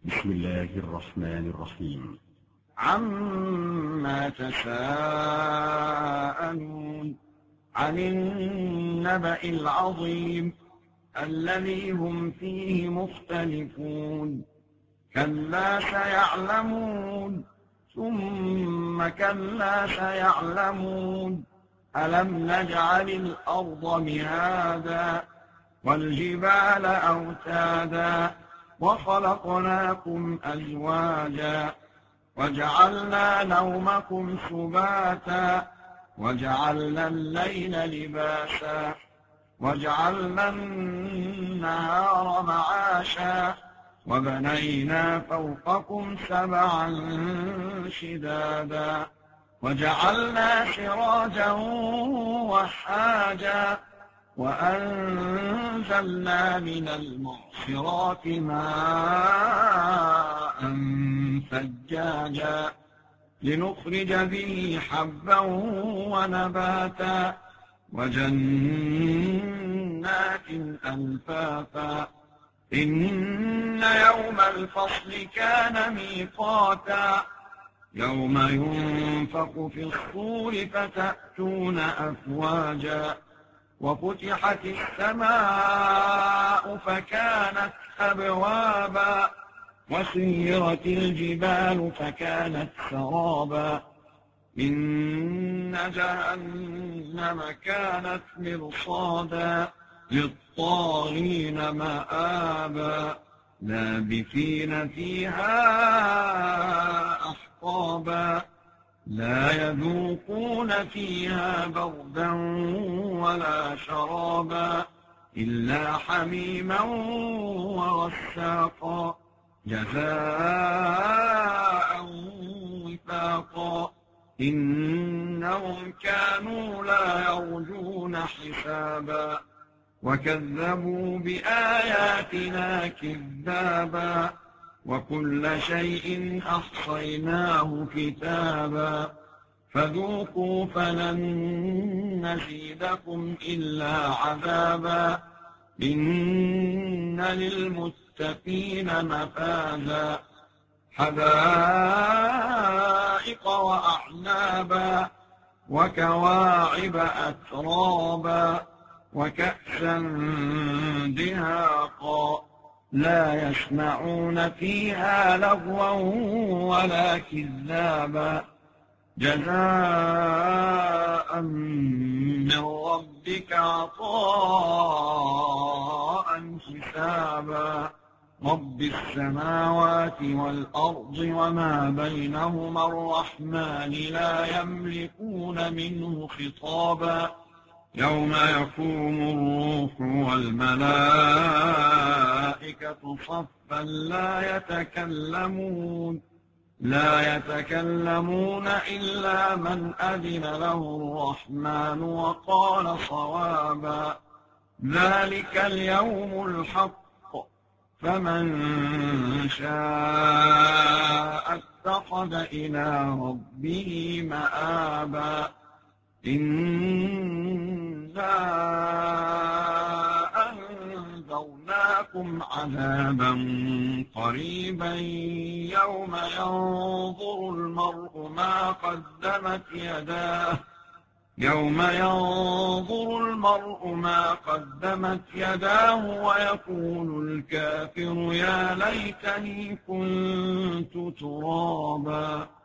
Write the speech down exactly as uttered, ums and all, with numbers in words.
بسم الله الرحمن الرحيم. عما تساءلون عن النبأ العظيم الذي هم فيه مختلفون كلا سيعلمون ثم كلا سيعلمون ألم نجعل الأرض مهادا والجبال أوتادا وخلقناكم أزواجا وجعلنا نومكم سباتا وجعلنا الليل لباسا وجعلنا النهار معاشا وبنينا فوقكم سبعا شدادا وجعلنا سراجا وحاجا وأنزلنا من المعصرات ماء ثجاجا لنخرج به حبا ونباتا وجنات ألفافا إن يوم الفصل كان ميقاتا يوم ينفخ في الصور فتأتون أفواجا وفتحت السماء فكانت أبوابا وسيرت الجبال فكانت سرابا إن جهنم كانت مرصادا للطاغين مآبا لابثين فيها أحقابا لا يذوقون فيها بردا ولا شرابا إلا حميما وغساقا جزاء وفاقا إنهم كانوا لا يرجون حسابا وكذبوا بآياتنا كذابا وكل شيء أحصيناه كتابا فذوقوا فلن نزيدكم إلا عذابا إن للمتقين مفازا حدائق وأعنابا وكواعب أترابا وكأسا دهاقا لا يسمعون فيها لغوا ولا كذابا جزاء من ربك عطاء حسابا رب السماوات والأرض وما بينهما الرحمن لا يملكون منه خطابا يوم يقوم الروح والملائكة صفا لا يتكلمون لا يتكلمون إلا من أذن له الرحمن وقال صوابا ذلك اليوم الحق فمن شاء اتخذ إلى ربه مآبا إنا أنذرناكم عذابا قريبا يوم ينظر المرء ما قدمت يداه يوم ينظر المرء ما قدمت يداه ويقول الكافر يا ليتني كنت ترابا